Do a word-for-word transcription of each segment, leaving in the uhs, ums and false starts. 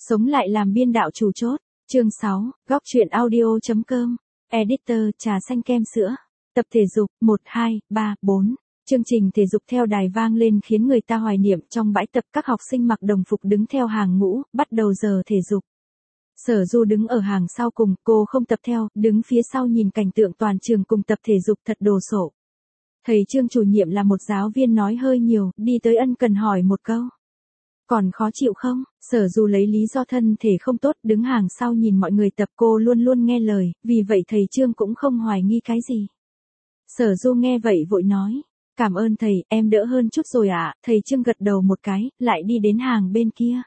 Sống lại làm biên đạo chủ chốt. Chương sáu, góc truyện audio.com. Editor trà xanh kem sữa. Tập thể dục một, hai, ba, bốn. Chương trình thể dục theo đài vang lên khiến người ta hoài niệm. Trong bãi tập các học sinh mặc đồng phục đứng theo hàng ngũ, bắt đầu giờ thể dục. Sở Du đứng ở hàng sau cùng, cô không tập theo, đứng phía sau nhìn cảnh tượng toàn trường cùng tập thể dục thật đồ sộ. Thầy Trương chủ nhiệm là một giáo viên nói hơi nhiều, đi tới ân cần hỏi một câu. Còn khó chịu không? Sở Du lấy lý do thân thể không tốt, đứng hàng sau nhìn mọi người tập, cô luôn luôn nghe lời, vì vậy thầy Trương cũng không hoài nghi cái gì. Sở Du nghe vậy vội nói, cảm ơn thầy, em đỡ hơn chút rồi ạ. À? Thầy Trương gật đầu một cái, lại đi đến hàng bên kia.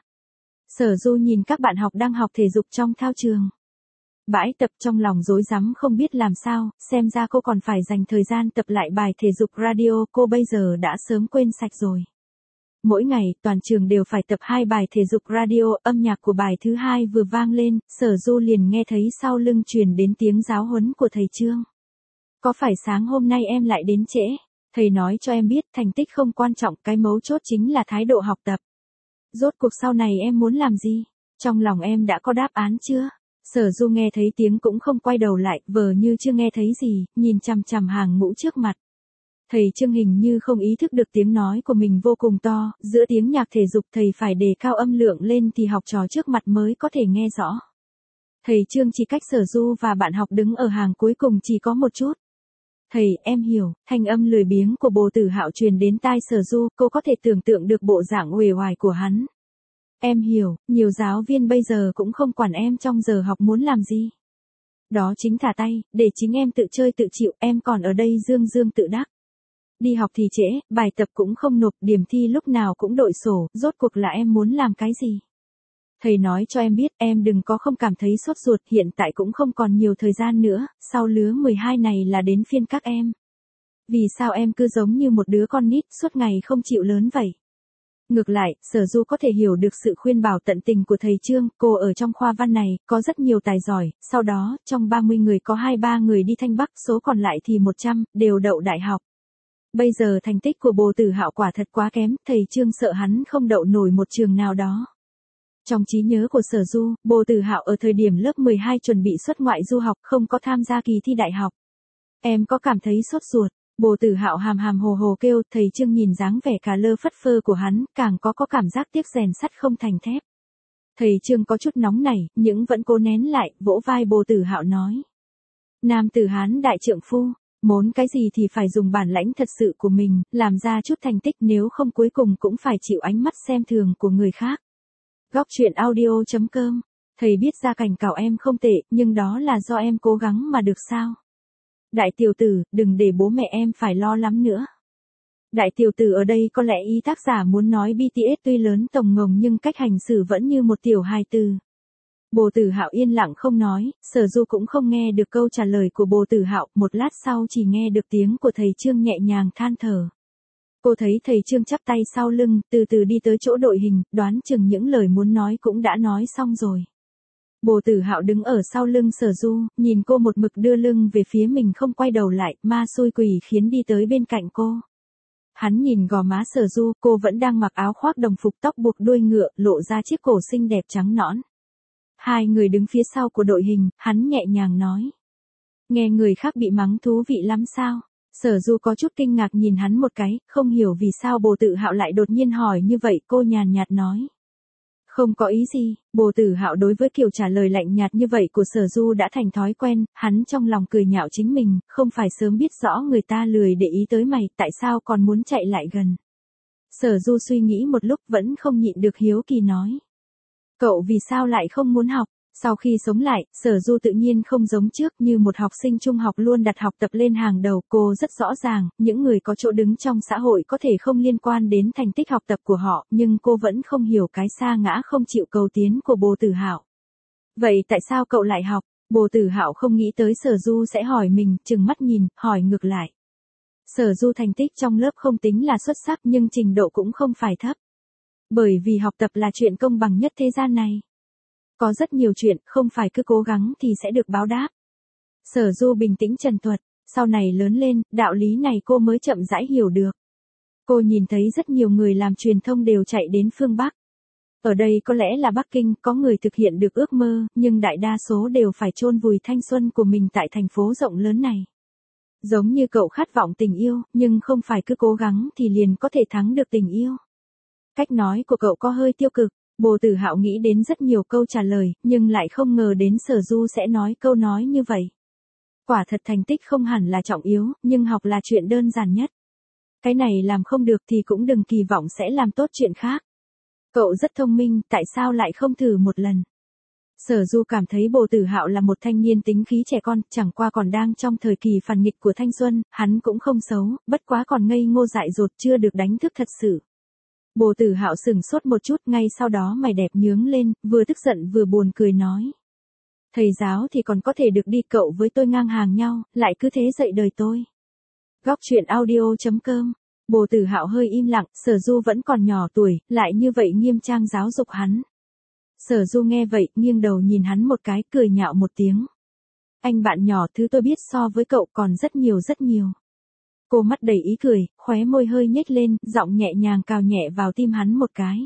Sở Du nhìn các bạn học đang học thể dục trong thao trường. Bãi tập trong lòng rối rắm không biết làm sao, xem ra cô còn phải dành thời gian tập lại bài thể dục radio, cô bây giờ đã sớm quên sạch rồi. Mỗi ngày, toàn trường đều phải tập hai bài thể dục radio, âm nhạc của bài thứ hai vừa vang lên, Sở Du liền nghe thấy sau lưng truyền đến tiếng giáo huấn của thầy Trương. Có phải sáng hôm nay em lại đến trễ? Thầy nói cho em biết thành tích không quan trọng, cái mấu chốt chính là thái độ học tập. Rốt cuộc sau này em muốn làm gì? Trong lòng em đã có đáp án chưa? Sở Du nghe thấy tiếng cũng không quay đầu lại, vờ như chưa nghe thấy gì, nhìn chằm chằm hàng ngũ trước mặt. Thầy Trương hình như không ý thức được tiếng nói của mình vô cùng to, giữa tiếng nhạc thể dục thầy phải đề cao âm lượng lên thì học trò trước mặt mới có thể nghe rõ. Thầy Trương chỉ cách Sở Du và bạn học đứng ở hàng cuối cùng chỉ có một chút. Thầy, em hiểu, thanh âm lười biếng của Bồ Tử Hạo truyền đến tai Sở Du, cô có thể tưởng tượng được bộ dạng uể oải của hắn. Em hiểu, nhiều giáo viên bây giờ cũng không quản em trong giờ học muốn làm gì. Đó chính thả tay, để chính em tự chơi tự chịu, em còn ở đây dương dương tự đắc. Đi học thì trễ, bài tập cũng không nộp, điểm thi lúc nào cũng đội sổ, rốt cuộc là em muốn làm cái gì? Thầy nói cho em biết, em đừng có không cảm thấy sốt ruột, hiện tại cũng không còn nhiều thời gian nữa, sau lứa mười hai này là đến phiên các em. Vì sao em cứ giống như một đứa con nít, suốt ngày không chịu lớn vậy? Ngược lại, Sở Du có thể hiểu được sự khuyên bảo tận tình của thầy Trương, cô ở trong khoa văn này, có rất nhiều tài giỏi, sau đó, trong ba mươi người có hai ba người đi Thanh Bắc, số còn lại thì một trăm, đều đậu đại học. Bây giờ thành tích của Bồ Tử Hạo quả thật quá kém, thầy Trương sợ hắn không đậu nổi một trường nào đó. Trong trí nhớ của Sở Du, Bồ Tử Hạo ở thời điểm lớp mười hai chuẩn bị xuất ngoại du học, không có tham gia kỳ thi đại học. Em có cảm thấy sốt ruột? Bồ Tử Hạo hàm hàm hồ hồ kêu, thầy Trương nhìn dáng vẻ cà lơ phất phơ của hắn, càng có có cảm giác tiếc rèn sắt không thành thép. Thầy Trương có chút nóng nảy, nhưng vẫn cố nén lại, vỗ vai Bồ Tử Hạo nói. Nam tử Hán đại trượng phu, muốn cái gì thì phải dùng bản lãnh thật sự của mình, làm ra chút thành tích, nếu không cuối cùng cũng phải chịu ánh mắt xem thường của người khác. Góc truyện audio.com. Thầy biết gia cảnh cảo em không tệ, nhưng đó là do em cố gắng mà được sao? Đại tiểu tử, đừng để bố mẹ em phải lo lắm nữa. Đại tiểu tử ở đây có lẽ ý tác giả muốn nói bê tê ét tuy lớn tổng ngồng nhưng cách hành xử vẫn như một tiểu hài tử. Bồ Tử Hạo yên lặng không nói, Sở Du cũng không nghe được câu trả lời của Bồ Tử Hạo, một lát sau chỉ nghe được tiếng của thầy Trương nhẹ nhàng than thở. Cô thấy thầy Trương chắp tay sau lưng, từ từ đi tới chỗ đội hình, đoán chừng những lời muốn nói cũng đã nói xong rồi. Bồ Tử Hạo đứng ở sau lưng Sở Du, nhìn cô một mực đưa lưng về phía mình không quay đầu lại, ma xui quỷ khiến đi tới bên cạnh cô. Hắn nhìn gò má Sở Du, cô vẫn đang mặc áo khoác đồng phục tóc buộc đuôi ngựa, lộ ra chiếc cổ xinh đẹp trắng nõn. Hai người đứng phía sau của đội hình, hắn nhẹ nhàng nói. Nghe người khác bị mắng thú vị lắm sao? Sở Du có chút kinh ngạc nhìn hắn một cái, không hiểu vì sao Bồ Tử Hạo lại đột nhiên hỏi như vậy, cô nhàn nhạt nói. Không có ý gì, Bồ Tử Hạo đối với kiểu trả lời lạnh nhạt như vậy của Sở Du đã thành thói quen, hắn trong lòng cười nhạo chính mình, không phải sớm biết rõ người ta lười để ý tới mày, tại sao còn muốn chạy lại gần. Sở Du suy nghĩ một lúc vẫn không nhịn được hiếu kỳ nói. Cậu vì sao lại không muốn học? Sau khi sống lại, Sở Du tự nhiên không giống trước, như một học sinh trung học luôn đặt học tập lên hàng đầu, cô rất rõ ràng, những người có chỗ đứng trong xã hội có thể không liên quan đến thành tích học tập của họ, nhưng cô vẫn không hiểu cái sa ngã không chịu cầu tiến của Bồ Tử Hạo. Vậy tại sao cậu lại học? Bồ Tử Hạo không nghĩ tới Sở Du sẽ hỏi mình, trừng mắt nhìn, hỏi ngược lại. Sở Du thành tích trong lớp không tính là xuất sắc nhưng trình độ cũng không phải thấp. Bởi vì học tập là chuyện công bằng nhất thế gian này. Có rất nhiều chuyện, không phải cứ cố gắng thì sẽ được báo đáp. Sở Du bình tĩnh trần thuật, sau này lớn lên, đạo lý này cô mới chậm rãi hiểu được. Cô nhìn thấy rất nhiều người làm truyền thông đều chạy đến phương Bắc. Ở đây có lẽ là Bắc Kinh, có người thực hiện được ước mơ, nhưng đại đa số đều phải chôn vùi thanh xuân của mình tại thành phố rộng lớn này. Giống như cậu khát vọng tình yêu, nhưng không phải cứ cố gắng thì liền có thể thắng được tình yêu. Cách nói của cậu có hơi tiêu cực. Bồ Tử Hạo nghĩ đến rất nhiều câu trả lời, nhưng lại không ngờ đến Sở Du sẽ nói câu nói như vậy. Quả thật thành tích không hẳn là trọng yếu, nhưng học là chuyện đơn giản nhất. Cái này làm không được thì cũng đừng kỳ vọng sẽ làm tốt chuyện khác. Cậu rất thông minh, tại sao lại không thử một lần? Sở Du cảm thấy Bồ Tử Hạo là một thanh niên tính khí trẻ con, chẳng qua còn đang trong thời kỳ phản nghịch của thanh xuân, hắn cũng không xấu, bất quá còn ngây ngô dại dột chưa được đánh thức thật sự. Bồ Tử Hạo sững sốt một chút, ngay sau đó mày đẹp nhướng lên, vừa tức giận vừa buồn cười nói. Thầy giáo thì còn có thể được đi, cậu với tôi ngang hàng nhau, lại cứ thế dạy đời tôi. Góc truyện audio chấm com. Bồ Tử Hạo hơi im lặng, Sở Du vẫn còn nhỏ tuổi, lại như vậy nghiêm trang giáo dục hắn. Sở Du nghe vậy, nghiêng đầu nhìn hắn một cái, cười nhạo một tiếng. Anh bạn nhỏ, thứ tôi biết so với cậu còn rất nhiều rất nhiều. Cô mắt đầy ý cười, khóe môi hơi nhếch lên, giọng nhẹ nhàng cào nhẹ vào tim hắn một cái.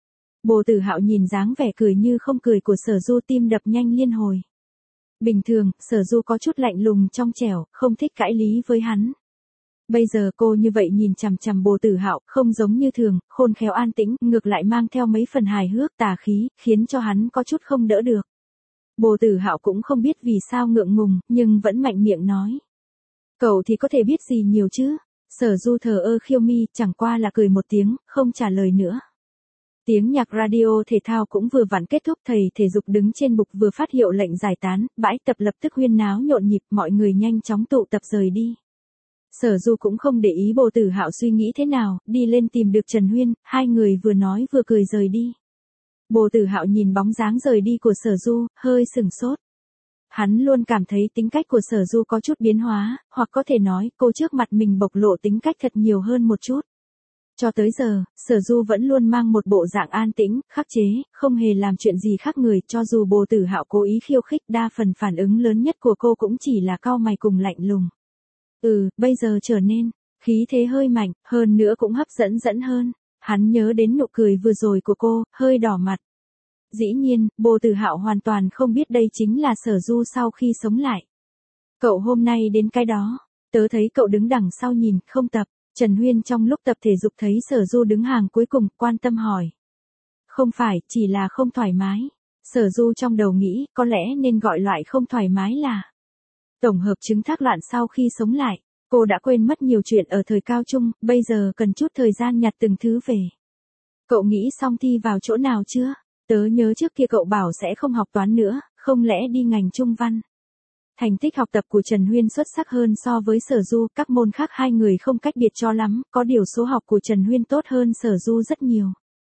Bồ Tử Hạo nhìn dáng vẻ cười như không cười của Sở Du, tim đập nhanh liên hồi. Bình thường, Sở Du có chút lạnh lùng trong trẻo, không thích cãi lý với hắn. Bây giờ cô như vậy nhìn chằm chằm Bồ Tử Hạo, không giống như thường, khôn khéo an tĩnh, ngược lại mang theo mấy phần hài hước tà khí, khiến cho hắn có chút không đỡ được. Bồ Tử Hạo cũng không biết vì sao ngượng ngùng, nhưng vẫn mạnh miệng nói. Cậu thì có thể biết gì nhiều chứ? Sở Du thờ ơ khiêu mi, chẳng qua là cười một tiếng, không trả lời nữa. Tiếng nhạc radio thể thao cũng vừa vặn kết thúc, thầy thể dục đứng trên bục vừa phát hiệu lệnh giải tán, bãi tập lập tức huyên náo nhộn nhịp, mọi người nhanh chóng tụ tập rời đi. Sở Du cũng không để ý Bồ Tử Hạo suy nghĩ thế nào, đi lên tìm được Trần Huyên, hai người vừa nói vừa cười rời đi. Bồ Tử Hạo nhìn bóng dáng rời đi của Sở Du, hơi sửng sốt. Hắn luôn cảm thấy tính cách của Sở Du có chút biến hóa, hoặc có thể nói cô trước mặt mình bộc lộ tính cách thật nhiều hơn một chút. Cho tới giờ, Sở Du vẫn luôn mang một bộ dạng an tĩnh, khắc chế, không hề làm chuyện gì khác người, cho dù Bồ Tử Hạo cố ý khiêu khích, đa phần phản ứng lớn nhất của cô cũng chỉ là cau mày cùng lạnh lùng. Ừ, bây giờ trở nên, khí thế hơi mạnh, hơn nữa cũng hấp dẫn dẫn hơn. Hắn nhớ đến nụ cười vừa rồi của cô, hơi đỏ mặt. Dĩ nhiên, Bồ Tử Hạo hoàn toàn không biết đây chính là Sở Du sau khi sống lại. Cậu hôm nay đến cái đó, tớ thấy cậu đứng đằng sau nhìn, không tập. Trần Huyên trong lúc tập thể dục thấy Sở Du đứng hàng cuối cùng, quan tâm hỏi. Không phải, chỉ là không thoải mái. Sở Du trong đầu nghĩ, có lẽ nên gọi loại không thoải mái là tổng hợp chứng thác loạn sau khi sống lại. Cô đã quên mất nhiều chuyện ở thời cao trung, bây giờ cần chút thời gian nhặt từng thứ về. Cậu nghĩ xong thi vào chỗ nào chưa? Tớ nhớ trước kia cậu bảo sẽ không học toán nữa, không lẽ đi ngành trung văn? Thành tích học tập của Trần Huyên xuất sắc hơn so với Sở Du, các môn khác hai người không cách biệt cho lắm, có điều số học của Trần Huyên tốt hơn Sở Du rất nhiều.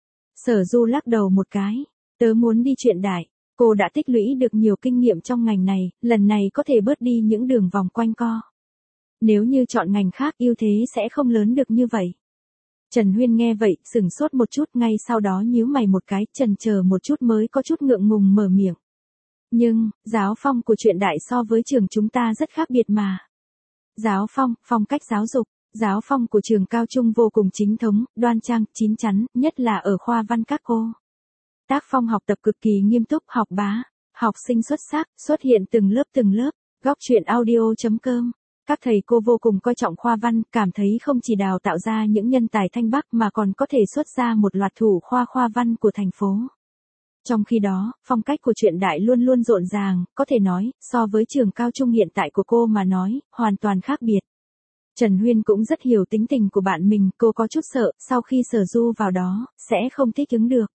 Sở Du lắc đầu một cái, tớ muốn đi chuyện đại, cô đã tích lũy được nhiều kinh nghiệm trong ngành này, lần này có thể bớt đi những đường vòng quanh co. Nếu như chọn ngành khác ưu thế sẽ không lớn được như vậy. Trần Huyên nghe vậy, sửng sốt một chút, ngay sau đó nhíu mày một cái, chần chờ một chút mới có chút ngượng ngùng mở miệng. Nhưng, giáo phong của chuyện đại so với trường chúng ta rất khác biệt mà. Giáo phong, phong cách giáo dục, giáo phong của trường cao trung vô cùng chính thống, đoan trang, chín chắn, nhất là ở khoa văn các cô. Tác phong học tập cực kỳ nghiêm túc, học bá, học sinh xuất sắc, xuất hiện từng lớp từng lớp, góc truyện audio chấm com. Các thầy cô vô cùng coi trọng khoa văn, cảm thấy không chỉ đào tạo ra những nhân tài thanh bắc mà còn có thể xuất ra một loạt thủ khoa khoa văn của thành phố. Trong khi đó, phong cách của chuyện đại luôn luôn rộn ràng, có thể nói, so với trường cao trung hiện tại của cô mà nói, hoàn toàn khác biệt. Trần Huyên cũng rất hiểu tính tình của bạn mình, cô có chút sợ, sau khi Sở Du vào đó, sẽ không thích ứng được.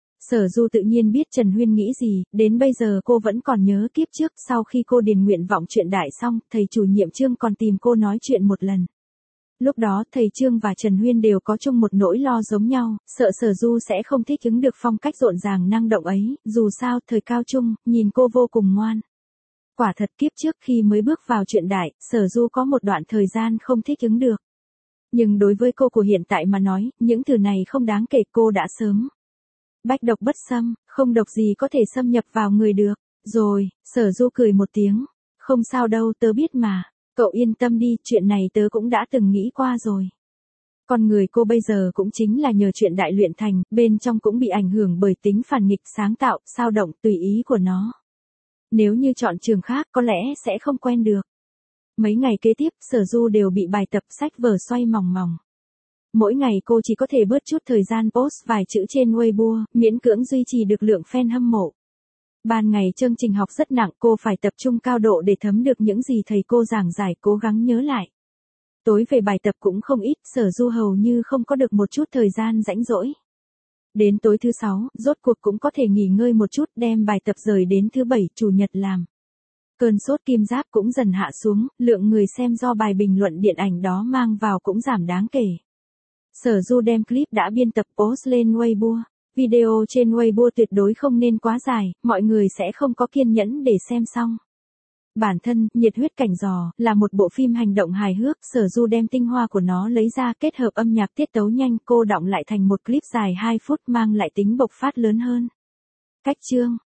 Sở Du tự nhiên biết Trần Huyên nghĩ gì, đến bây giờ cô vẫn còn nhớ kiếp trước, sau khi cô điền nguyện vọng chuyện đại xong, thầy chủ nhiệm Trương còn tìm cô nói chuyện một lần. Lúc đó, thầy Trương và Trần Huyên đều có chung một nỗi lo giống nhau, sợ Sở Du sẽ không thích ứng được phong cách rộn ràng năng động ấy, dù sao, thời cao trung, nhìn cô vô cùng ngoan. Quả thật kiếp trước khi mới bước vào chuyện đại, Sở Du có một đoạn thời gian không thích ứng được. Nhưng đối với cô của hiện tại mà nói, những thứ này không đáng kể, cô đã sớm. Bách độc bất xâm, không độc gì có thể xâm nhập vào người được. Rồi, Sở Du cười một tiếng. Không sao đâu, tớ biết mà. Cậu yên tâm đi, chuyện này tớ cũng đã từng nghĩ qua rồi. Con người cô bây giờ cũng chính là nhờ chuyện đại luyện thành, bên trong cũng bị ảnh hưởng bởi tính phản nghịch sáng tạo, sao động tùy ý của nó. Nếu như chọn trường khác có lẽ sẽ không quen được. Mấy ngày kế tiếp, Sở Du đều bị bài tập sách vở xoay mòng mòng. Mỗi ngày cô chỉ có thể bớt chút thời gian post vài chữ trên Weibo, miễn cưỡng duy trì được lượng fan hâm mộ. Ban ngày chương trình học rất nặng, cô phải tập trung cao độ để thấm được những gì thầy cô giảng giải, cố gắng nhớ lại. Tối về bài tập cũng không ít, Sở Du hầu như không có được một chút thời gian rãnh rỗi. Đến tối thứ sáu, rốt cuộc cũng có thể nghỉ ngơi một chút, đem bài tập rời đến thứ bảy, chủ nhật làm. Cơn sốt kim giáp cũng dần hạ xuống, lượng người xem do bài bình luận điện ảnh đó mang vào cũng giảm đáng kể. Sở Du đem clip đã biên tập post lên Weibo. Video trên Weibo tuyệt đối không nên quá dài, mọi người sẽ không có kiên nhẫn để xem xong. Bản thân, Nhiệt huyết cảnh giò, là một bộ phim hành động hài hước, Sở Du đem tinh hoa của nó lấy ra kết hợp âm nhạc tiết tấu nhanh, cô đọng lại thành một clip dài hai phút mang lại tính bộc phát lớn hơn. Cách chương